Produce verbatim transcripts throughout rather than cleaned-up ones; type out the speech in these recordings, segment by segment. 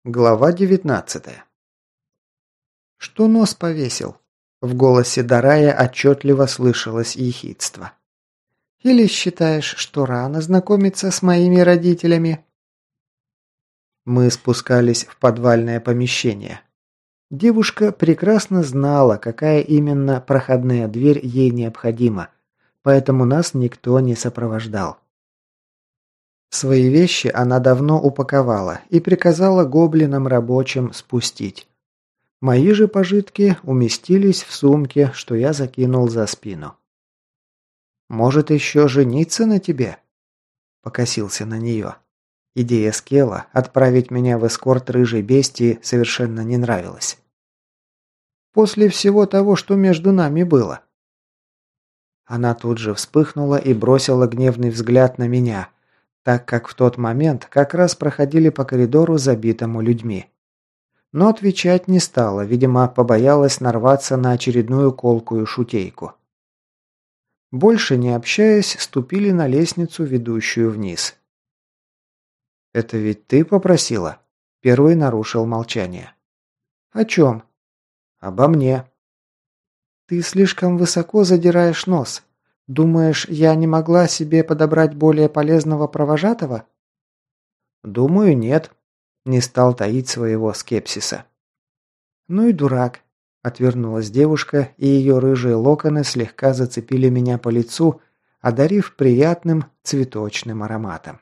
Глава девятнадцатая. «Что нос повесил?» В голосе Дарая отчетливо слышалось ехидство. «Или считаешь, что рано знакомиться с моими родителями?» Мы спускались в подвальное помещение. Девушка прекрасно знала, какая именно проходная дверь ей необходима, поэтому нас никто не сопровождал. Свои вещи она давно упаковала и приказала гоблинам-рабочим спустить. Мои же пожитки уместились в сумке, что я закинул за спину. «Может, еще жениться на тебе?» Покосился на нее. Идея Скелла отправить меня в эскорт рыжей бестии совершенно не нравилась. «После всего того, что между нами было». Она тут же вспыхнула и бросила гневный взгляд на меня, так как в тот момент как раз проходили по коридору, забитому людьми. Но отвечать не стала, видимо, побоялась нарваться на очередную колкую шутейку. Больше не общаясь, ступили на лестницу, ведущую вниз. «Это ведь ты попросила?» Первый нарушил молчание. «О чем?» «Обо мне». «Ты слишком высоко задираешь нос. Думаешь, я не могла себе подобрать более полезного провожатого?» «Думаю, нет», – не стал таить своего скепсиса. «Ну и дурак», – отвернулась девушка, и ее рыжие локоны слегка зацепили меня по лицу, одарив приятным цветочным ароматом.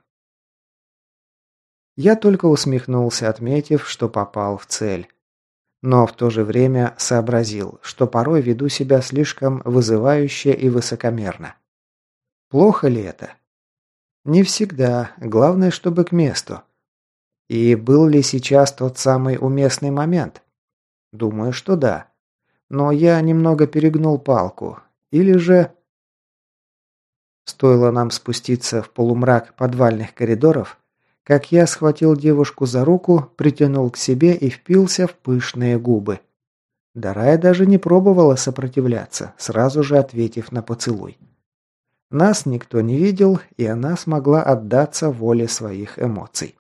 Я только усмехнулся, отметив, что попал в цель. Но в то же время сообразил, что порой веду себя слишком вызывающе и высокомерно. Плохо ли это? Не всегда, главное, чтобы к месту. И был ли сейчас тот самый уместный момент? Думаю, что да. Но я немного перегнул палку. Или же... Стоило нам спуститься в полумрак подвальных коридоров, как я схватил девушку за руку, притянул к себе и впился в пышные губы. Дарая даже не пробовала сопротивляться, сразу же ответив на поцелуй. Нас никто не видел, и она смогла отдаться воле своих эмоций.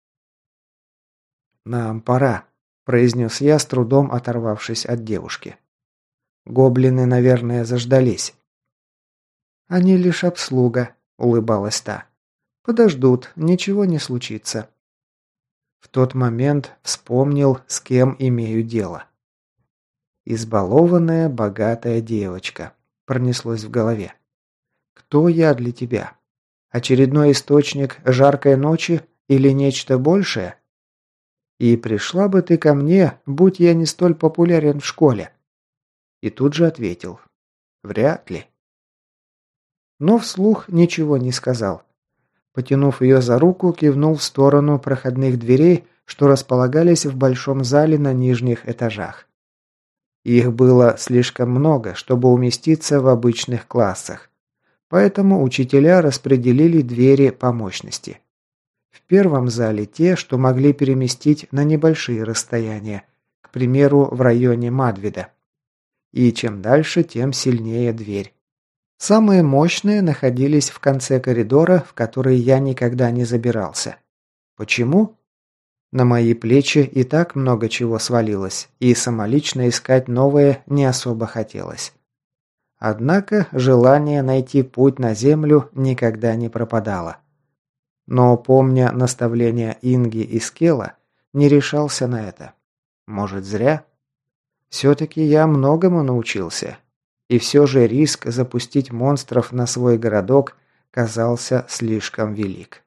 «Нам пора», – произнес я, с трудом оторвавшись от девушки. «Гоблины, наверное, заждались». «Они лишь обслуга», – улыбалась та. «Подождут, ничего не случится». В тот момент вспомнил, с кем имею дело. «Избалованная, богатая девочка», – пронеслось в голове. «Кто я для тебя? Очередной источник жаркой ночи или нечто большее? И пришла бы ты ко мне, будь я не столь популярен в школе». И тут же ответил. «Вряд ли». Но вслух ничего не сказал. Потянув ее за руку, кивнул в сторону проходных дверей, что располагались в большом зале на нижних этажах. Их было слишком много, чтобы уместиться в обычных классах. Поэтому учителя распределили двери по мощности. В первом зале те, что могли переместить на небольшие расстояния, к примеру, в районе Мадвида. И чем дальше, тем сильнее дверь. Самые мощные находились в конце коридора, в который я никогда не забирался. Почему? На мои плечи и так много чего свалилось, и самолично искать новое не особо хотелось. Однако желание найти путь на землю никогда не пропадало. Но, помня наставления Инги и Скелла, не решался на это. Может, зря? Все-таки я многому научился. И все же риск запустить монстров на свой городок казался слишком велик.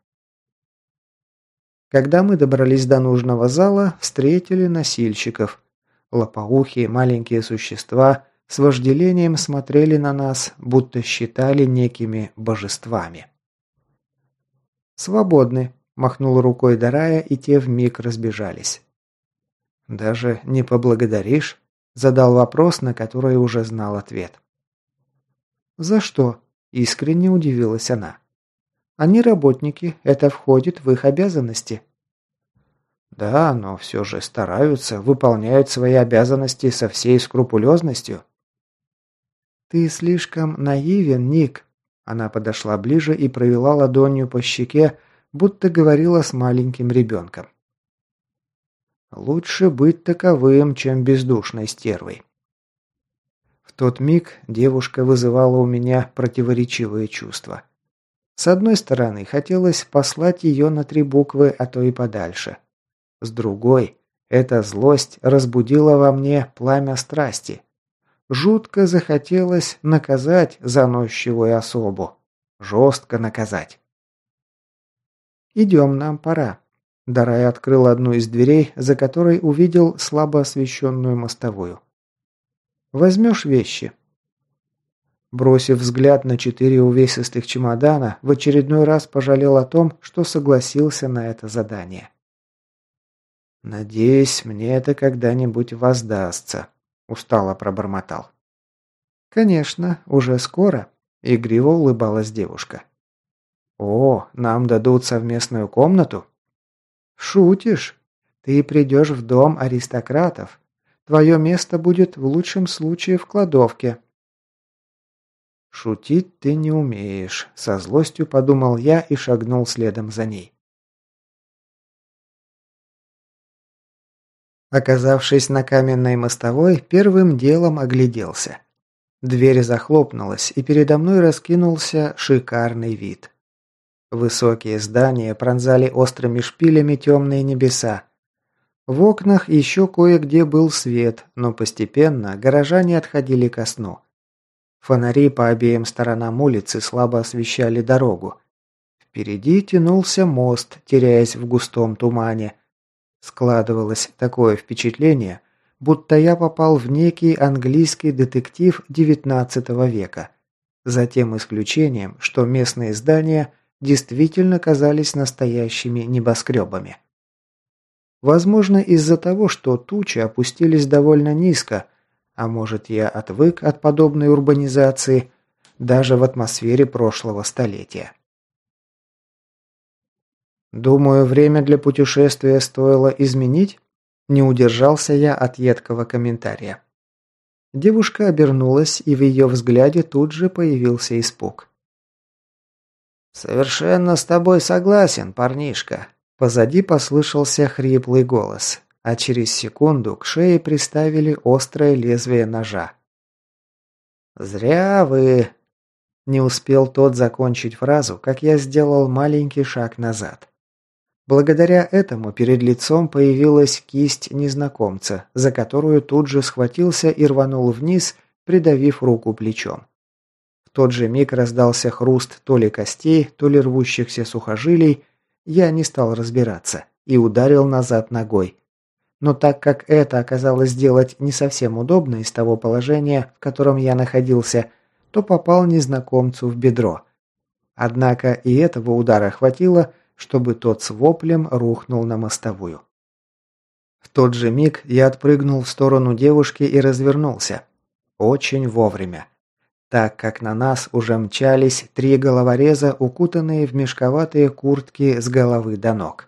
Когда мы добрались до нужного зала, встретили носильщиков. Лопоухие маленькие существа с вожделением смотрели на нас, будто считали некими божествами. «Свободны», – махнул рукой Дарая, и те вмиг разбежались. «Даже не поблагодаришь?» – задал вопрос, на который уже знал ответ. «За что?» – искренне удивилась она. «Они работники, это входит в их обязанности». «Да, но все же стараются, выполняют свои обязанности со всей скрупулезностью». «Ты слишком наивен, Ник». Она подошла ближе и провела ладонью по щеке, будто говорила с маленьким ребенком. Лучше быть таковым, чем бездушной стервой. В тот миг девушка вызывала у меня противоречивые чувства. С одной стороны, хотелось послать ее на три буквы, а то и подальше. С другой, эта злость разбудила во мне пламя страсти. Жутко захотелось наказать заносчивую особу. Жестко наказать. «Идем, нам пора». Дарай открыл одну из дверей, за которой увидел слабо освещенную мостовую. «Возьмешь вещи?» Бросив взгляд на четыре увесистых чемодана, в очередной раз пожалел о том, что согласился на это задание. «Надеюсь, мне это когда-нибудь воздастся», – устало пробормотал. «Конечно, уже скоро», – игриво улыбалась девушка. «О, нам дадут совместную комнату?» «Шутишь? Ты придешь в дом аристократов. Твое место будет в лучшем случае в кладовке». «Шутить ты не умеешь», – со злостью подумал я и шагнул следом за ней. Оказавшись на каменной мостовой, первым делом огляделся. Дверь захлопнулась, и передо мной раскинулся шикарный вид. Высокие здания пронзали острыми шпилями темные небеса. В окнах еще кое-где был свет, но постепенно горожане отходили ко сну. Фонари по обеим сторонам улицы слабо освещали дорогу. Впереди тянулся мост, теряясь в густом тумане. Складывалось такое впечатление, будто я попал в некий английский детектив девятнадцатого века. За тем исключением, что местные здания действительно казались настоящими небоскребами. Возможно, из-за того, что тучи опустились довольно низко, а может, я отвык от подобной урбанизации, даже в атмосфере прошлого столетия. Думаю, время для путешествия стоило изменить? Не удержался я от едкого комментария. Девушка обернулась, и в ее взгляде тут же появился испуг. «Совершенно с тобой согласен, парнишка», – позади послышался хриплый голос, а через секунду к шее приставили острое лезвие ножа. «Зря вы...» Не успел тот закончить фразу, как я сделал маленький шаг назад. Благодаря этому перед лицом появилась кисть незнакомца, за которую тут же схватился и рванул вниз, придавив руку плечом. В тот же миг раздался хруст то ли костей, то ли рвущихся сухожилий, я не стал разбираться и ударил назад ногой. Но так как это оказалось сделать не совсем удобно из того положения, в котором я находился, то попал незнакомцу в бедро. Однако и этого удара хватило, чтобы тот с воплем рухнул на мостовую. В тот же миг я отпрыгнул в сторону девушки и развернулся. Очень вовремя, так как на нас уже мчались три головореза, укутанные в мешковатые куртки с головы до ног.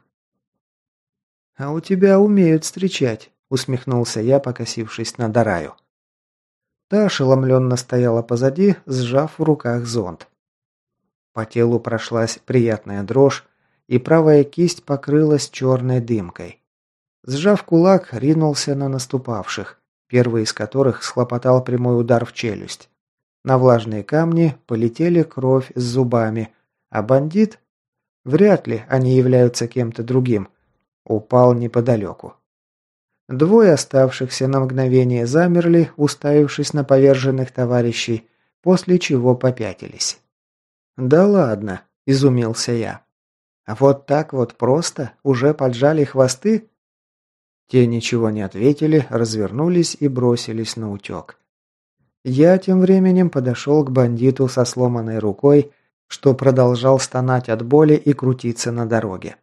«А у тебя умеют встречать», – усмехнулся я, покосившись на Дараю. Та ошеломленно стояла позади, сжав в руках зонт. По телу прошлась приятная дрожь, и правая кисть покрылась черной дымкой. Сжав кулак, ринулся на наступавших, первый из которых схлопотал прямой удар в челюсть. На влажные камни полетели кровь с зубами, а бандит, вряд ли они являются кем-то другим, упал неподалеку. Двое оставшихся на мгновение замерли, уставившись на поверженных товарищей, после чего попятились. «Да ладно», – изумился я. «А вот так вот просто уже поджали хвосты?» Те ничего не ответили, развернулись и бросились на утек. Я тем временем подошел к бандиту со сломанной рукой, что продолжал стонать от боли и крутиться на дороге.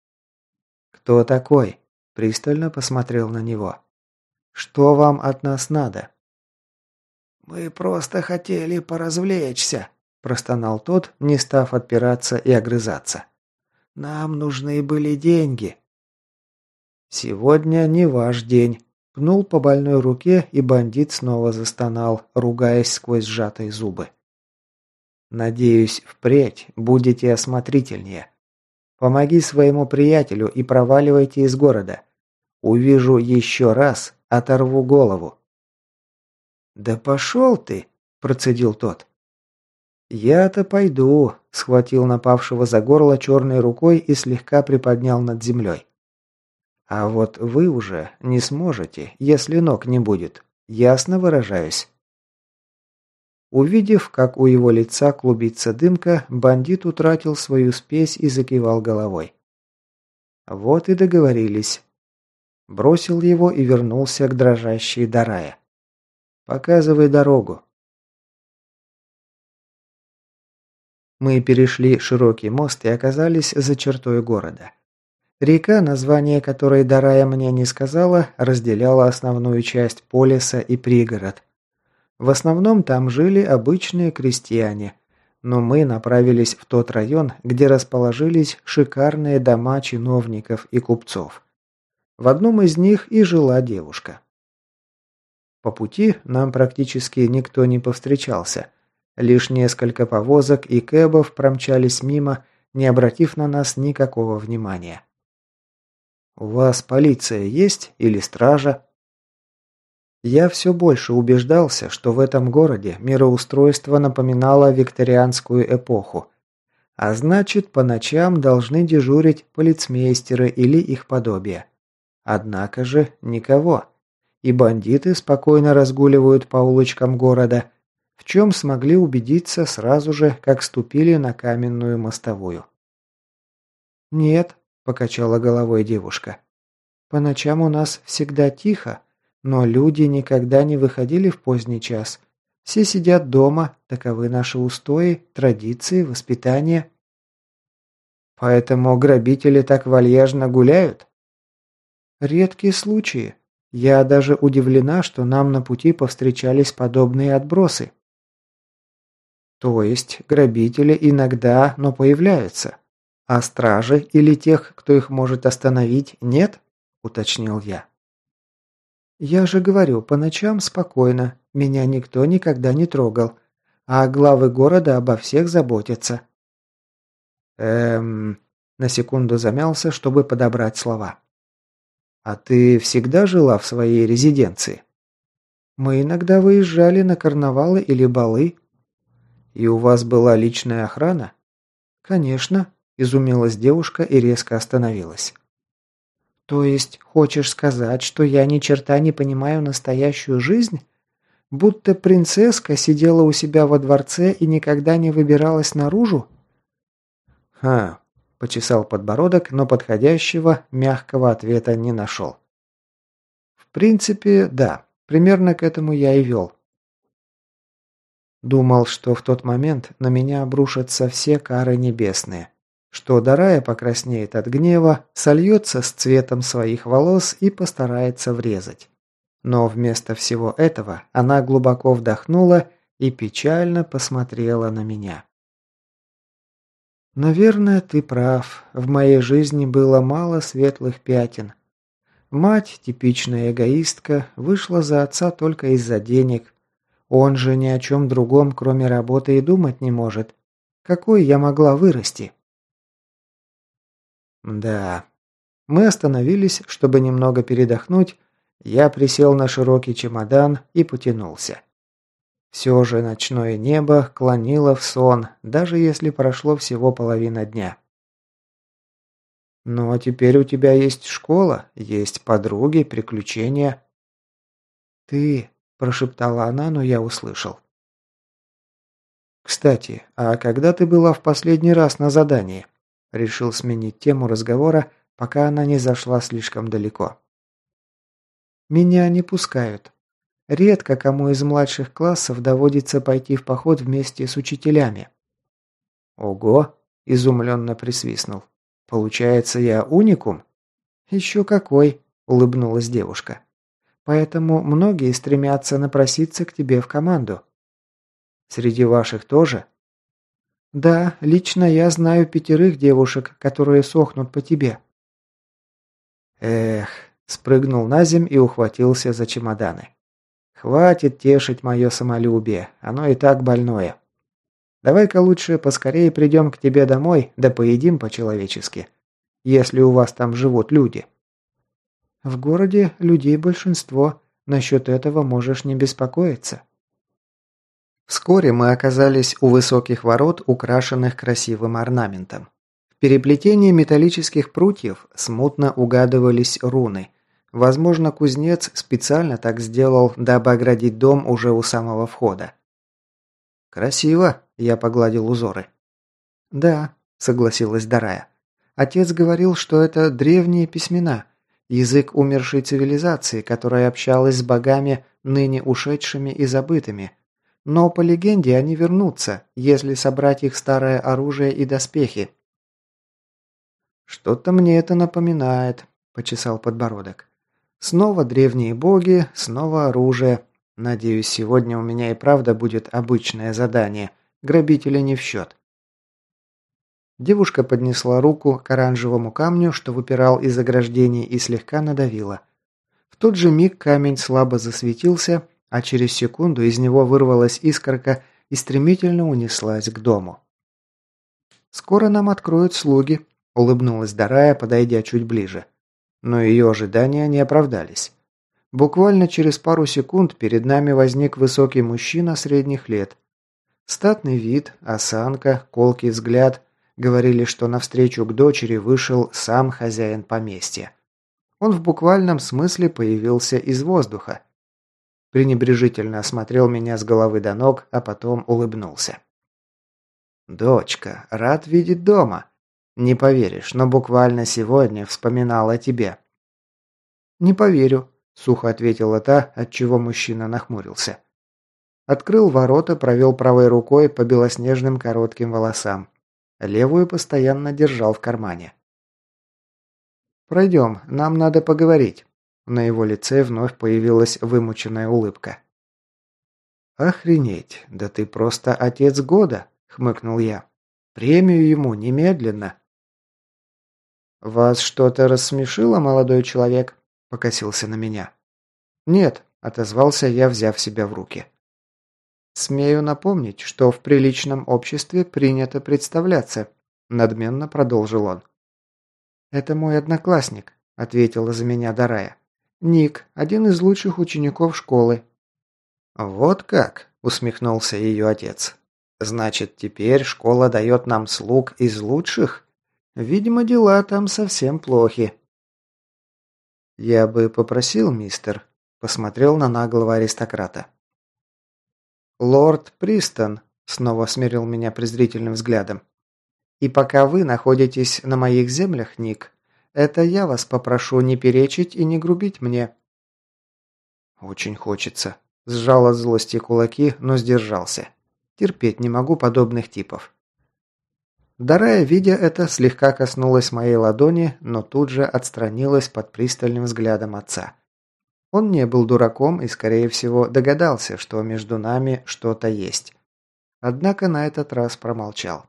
«Кто такой?» – пристально посмотрел на него. «Что вам от нас надо?» «Мы просто хотели поразвлечься», – простонал тот, не став отпираться и огрызаться. «Нам нужны были деньги». «Сегодня не ваш день», – пнул по больной руке, и бандит снова застонал, ругаясь сквозь сжатые зубы. «Надеюсь, впредь будете осмотрительнее. Помоги своему приятелю и проваливайте из города. Увижу еще раз, оторву голову». «Да пошел ты!» – процедил тот. «Я-то пойду», – схватил напавшего за горло черной рукой и слегка приподнял над землей. «А вот вы уже не сможете, если ног не будет. Ясно выражаюсь?» Увидев, как у его лица клубится дымка, бандит утратил свою спесь и закивал головой. Вот и договорились. Бросил его и вернулся к дрожащей Дарае. «Показывай дорогу». Мы перешли широкий мост и оказались за чертой города. Река, название которой Дарая мне не сказала, разделяла основную часть полиса и пригород. В основном там жили обычные крестьяне, но мы направились в тот район, где расположились шикарные дома чиновников и купцов. В одном из них и жила девушка. По пути нам практически никто не повстречался. Лишь несколько повозок и кэбов промчались мимо, не обратив на нас никакого внимания. «У вас полиция есть или стража?» Я все больше убеждался, что в этом городе мироустройство напоминало викторианскую эпоху. А значит, по ночам должны дежурить полицмейстеры или их подобие. Однако же никого. И бандиты спокойно разгуливают по улочкам города, в чем смогли убедиться сразу же, как ступили на каменную мостовую. «Нет», – покачала головой девушка. «По ночам у нас всегда тихо. Но люди никогда не выходили в поздний час. Все сидят дома, таковы наши устои, традиции, воспитание». «Поэтому грабители так вальяжно гуляют?» «Редкие случаи. Я даже удивлена, что нам на пути повстречались подобные отбросы». «То есть грабители иногда, но появляются. А стражи или тех, кто их может остановить, нет?» – уточнил я. «Я же говорю, по ночам спокойно, меня никто никогда не трогал, а главы города обо всех заботятся». «Эм...» – на секунду замялся, чтобы подобрать слова. «А ты всегда жила в своей резиденции?» «Мы иногда выезжали на карнавалы или балы». «И у вас была личная охрана?» «Конечно», – изумилась девушка и резко остановилась. «То есть, хочешь сказать, что я ни черта не понимаю настоящую жизнь? Будто принцесска сидела у себя во дворце и никогда не выбиралась наружу?» «Ха», – почесал подбородок, но подходящего, мягкого ответа не нашел. «В принципе, да, примерно к этому я и вел». Думал, что в тот момент на меня обрушатся все кары небесные. Что Дарая покраснеет от гнева, сольется с цветом своих волос и постарается врезать. Но вместо всего этого она глубоко вдохнула и печально посмотрела на меня. «Наверное, ты прав. В моей жизни было мало светлых пятен. Мать, типичная эгоистка, вышла за отца только из-за денег. Он же ни о чем другом, кроме работы, и думать не может. Какой я могла вырасти?» Да. Мы остановились, чтобы немного передохнуть. Я присел на широкий чемодан и потянулся. Все же ночное небо клонило в сон, даже если прошло всего половина дня. «Ну а теперь у тебя есть школа, есть подруги, приключения». «Ты», – прошептала она, но я услышал. «Кстати, а когда ты была в последний раз на задании?» Решил сменить тему разговора, пока она не зашла слишком далеко. «Меня не пускают. Редко кому из младших классов доводится пойти в поход вместе с учителями». «Ого!» – изумленно присвистнул. «Получается, я уникум?» «Еще какой!» – улыбнулась девушка. «Поэтому многие стремятся напроситься к тебе в команду». «Среди ваших тоже?» «Да, лично я знаю пятерых девушек, которые сохнут по тебе». Эх, спрыгнул на земь и ухватился за чемоданы. Хватит тешить мое самолюбие, оно и так больное. Давай-ка лучше поскорее придем к тебе домой, да поедим по-человечески, если у вас там живут люди. В городе людей большинство. Насчет этого можешь не беспокоиться. Вскоре мы оказались у высоких ворот, украшенных красивым орнаментом. В переплетении металлических прутьев смутно угадывались руны. Возможно, кузнец специально так сделал, дабы оградить дом уже у самого входа. «Красиво», – я погладил узоры. «Да», – согласилась Дарая. «Отец говорил, что это древние письмена, язык умершей цивилизации, которая общалась с богами, ныне ушедшими и забытыми. Но по легенде они вернутся, если собрать их старое оружие и доспехи». «Что-то мне это напоминает», – почесал подбородок. «Снова древние боги, снова оружие. Надеюсь, сегодня у меня и правда будет обычное задание. Грабители не в счет». Девушка поднесла руку к оранжевому камню, что выпирал из ограждений, и слегка надавила. В тот же миг камень слабо засветился, а через секунду из него вырвалась искорка и стремительно унеслась к дому. «Скоро нам откроют слуги», – улыбнулась Дарая, подойдя чуть ближе. Но ее ожидания не оправдались. Буквально через пару секунд перед нами возник высокий мужчина средних лет. Статный вид, осанка, колкий взгляд говорили, что навстречу к дочери вышел сам хозяин поместья. Он в буквальном смысле появился из воздуха. Пренебрежительно осмотрел меня с головы до ног, а потом улыбнулся. «Дочка, рад видеть дома. Не поверишь, но буквально сегодня вспоминал о тебе». «Не поверю», – сухо ответила та, отчего мужчина нахмурился. Открыл ворота, провел правой рукой по белоснежным коротким волосам. Левую постоянно держал в кармане. «Пройдем, нам надо поговорить». На его лице вновь появилась вымученная улыбка. «Охренеть, да ты просто отец года», – хмыкнул я. «Премию ему немедленно». «Вас что-то рассмешило, молодой человек?» – покосился на меня. «Нет», – отозвался я, взяв себя в руки. «Смею напомнить, что в приличном обществе принято представляться», – надменно продолжил он. «Это мой одноклассник», – ответила за меня Дарая. «Ник, один из лучших учеников школы». «Вот как?» – усмехнулся ее отец. «Значит, теперь школа дает нам слуг из лучших? Видимо, дела там совсем плохи». «Я бы попросил, мистер», – посмотрел на наглого аристократа. «Лорд Пристон», – снова смерил меня презрительным взглядом. «И пока вы находитесь на моих землях, Ник, это я вас попрошу не перечить и не грубить мне». «Очень хочется», – сжал от злости кулаки, но сдержался. Терпеть не могу подобных типов. Дарая, видя это, слегка коснулась моей ладони, но тут же отстранилась под пристальным взглядом отца. Он не был дураком и, скорее всего, догадался, что между нами что-то есть. Однако на этот раз промолчал.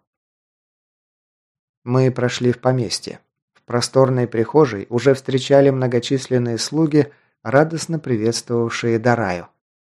Мы прошли в поместье. В просторной прихожей уже встречали многочисленные слуги, радостно приветствовавшие Дараю.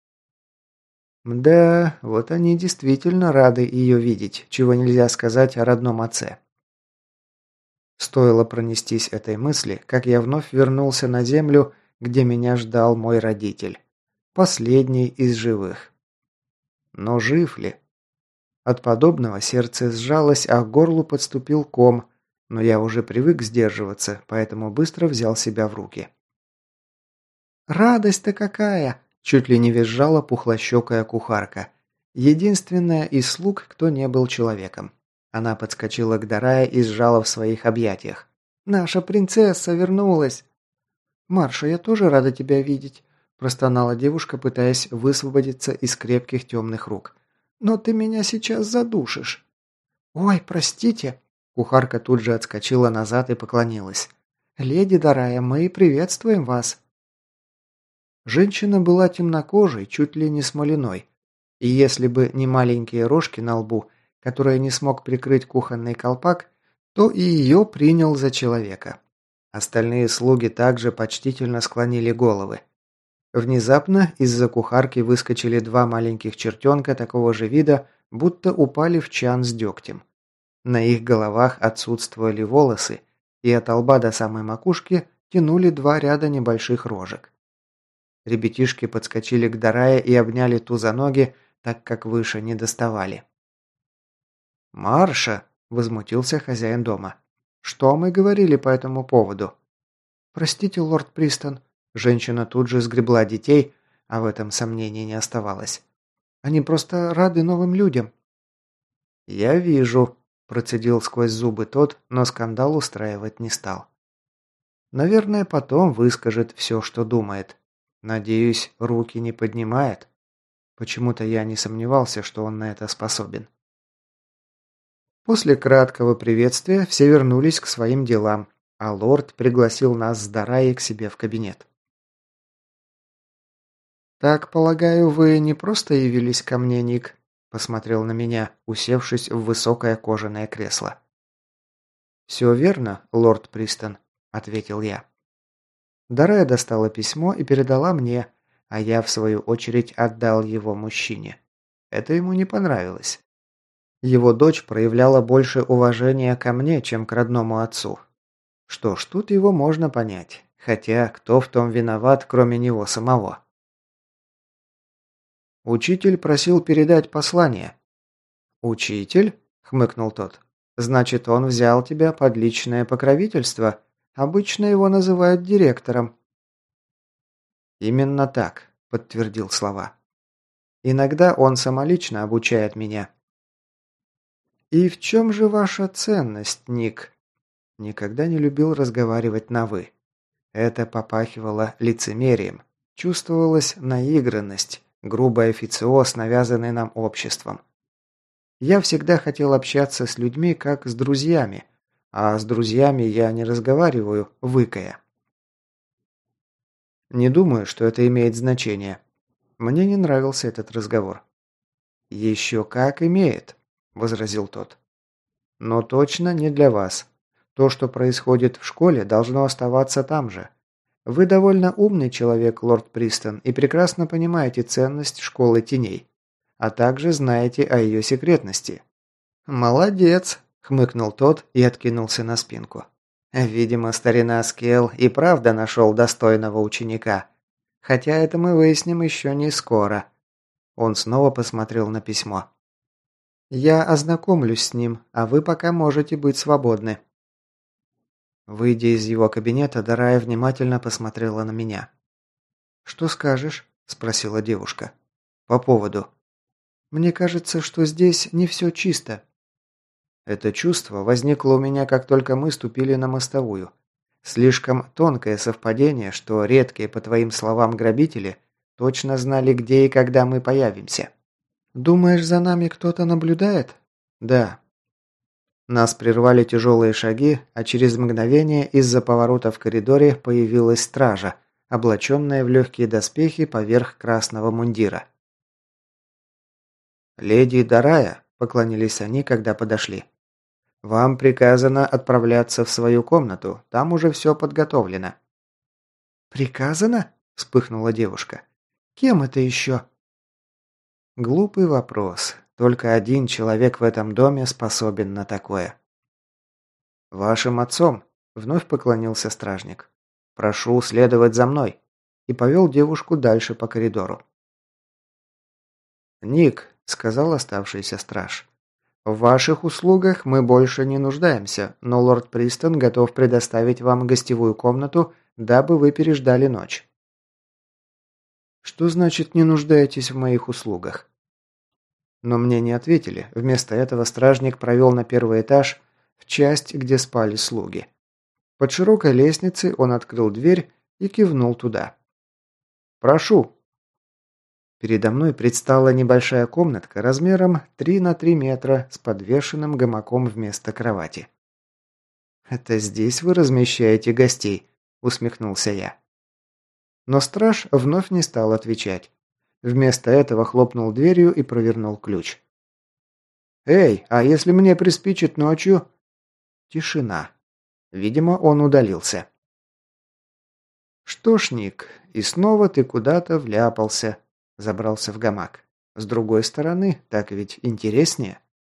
Да, вот они действительно рады ее видеть, чего нельзя сказать о родном отце. Стоило пронестись этой мысли, как я вновь вернулся на землю, где меня ждал мой родитель. Последний из живых. Но жив ли? От подобного сердце сжалось, а к горлу подступил ком, но я уже привык сдерживаться, поэтому быстро взял себя в руки. «Радость-то какая!» – чуть ли не визжала пухлощекая кухарка. Единственная из слуг, кто не был человеком. Она подскочила к Дарае и сжала в своих объятиях. «Наша принцесса вернулась!» «Марша, я тоже рада тебя видеть», – простонала девушка, пытаясь высвободиться из крепких темных рук. «Но ты меня сейчас задушишь». «Ой, простите», – кухарка тут же отскочила назад и поклонилась. «Леди Дарая, мы приветствуем вас». Женщина была темнокожей, чуть ли не смоляной. И если бы не маленькие рожки на лбу, которые не смог прикрыть кухонный колпак, то и ее принял за человека. Остальные слуги также почтительно склонили головы. Внезапно из-за кухарки выскочили два маленьких чертенка такого же вида, будто упали в чан с дегтем. На их головах отсутствовали волосы, и от лба до самой макушки тянули два ряда небольших рожек. Ребятишки подскочили к Дарае и обняли ту за ноги, так как выше не доставали. «Марша!» – возмутился хозяин дома. «Что мы говорили по этому поводу?» «Простите, лорд Пристон». Женщина тут же сгребла детей, а в этом сомнений не оставалось. «Они просто рады новым людям». «Я вижу», – процедил сквозь зубы тот, но скандал устраивать не стал. «Наверное, потом выскажет все, что думает. Надеюсь, руки не поднимает. Почему-то я не сомневался, что он на это способен». После краткого приветствия все вернулись к своим делам, а лорд пригласил нас с Дараей к себе в кабинет. «Так, полагаю, вы не просто явились ко мне, Ник?» – посмотрел на меня, усевшись в высокое кожаное кресло. «Все верно, лорд Пристон», – ответил я. Дарая достала письмо и передала мне, а я, в свою очередь, отдал его мужчине. Это ему не понравилось. Его дочь проявляла больше уважения ко мне, чем к родному отцу. Что ж, тут его можно понять. Хотя, кто в том виноват, кроме него самого? Учитель просил передать послание. «Учитель?» – хмыкнул тот. «Значит, он взял тебя под личное покровительство? Обычно его называют директором». «Именно так», – подтвердил слова. «Иногда он самолично обучает меня». «И в чем же ваша ценность, Ник?» Никогда не любил разговаривать на «вы». Это попахивало лицемерием. Чувствовалась наигранность, грубый официоз, навязанный нам обществом. Я всегда хотел общаться с людьми, как с друзьями, а с друзьями я не разговариваю, выкая. Не думаю, что это имеет значение. Мне не нравился этот разговор. «Еще как имеет», – возразил тот. «Но точно не для вас. То, что происходит в школе, должно оставаться там же. Вы довольно умный человек, лорд Пристон, и прекрасно понимаете ценность школы теней, а также знаете о ее секретности». «Молодец», – хмыкнул тот и откинулся на спинку. «Видимо, старина Скелл и правда нашел достойного ученика. Хотя это мы выясним еще не скоро». Он снова посмотрел на письмо. «Я ознакомлюсь с ним, а вы пока можете быть свободны». Выйдя из его кабинета, Дарая внимательно посмотрела на меня. «Что скажешь?» – спросила девушка. «По поводу». «Мне кажется, что здесь не все чисто». Это чувство возникло у меня, как только мы ступили на мостовую. Слишком тонкое совпадение, что редкие, по твоим словам, грабители точно знали, где и когда мы появимся. «Думаешь, за нами кто-то наблюдает?» «Да». Нас прервали тяжелые шаги, а через мгновение из-за поворота в коридоре появилась стража, облаченная в легкие доспехи поверх красного мундира. «Леди Дарая», – поклонились они, когда подошли. «Вам приказано отправляться в свою комнату, там уже все подготовлено». «Приказано?» – вспыхнула девушка. «Кем это еще?» Глупый вопрос. Только один человек в этом доме способен на такое. «Вашим отцом», – вновь поклонился стражник. «Прошу следовать за мной», – и повел девушку дальше по коридору. «Ник», – сказал оставшийся страж, – «в ваших услугах мы больше не нуждаемся, но лорд Пристон готов предоставить вам гостевую комнату, дабы вы переждали ночь». «Что значит не нуждаетесь в моих услугах?» Но мне не ответили. Вместо этого стражник провел на первый этаж, в часть, где спали слуги. Под широкой лестницей он открыл дверь и кивнул туда. «Прошу». Передо мной предстала небольшая комнатка размером три на три метра с подвешенным гамаком вместо кровати. «Это здесь вы размещаете гостей?» – усмехнулся я. Но страж вновь не стал отвечать. Вместо этого хлопнул дверью и провернул ключ. «Эй, а если мне приспичит ночью?» Тишина. Видимо, он удалился. «Что ж, Ник, и снова ты куда-то вляпался», – забрался в гамак. «С другой стороны, так ведь интереснее».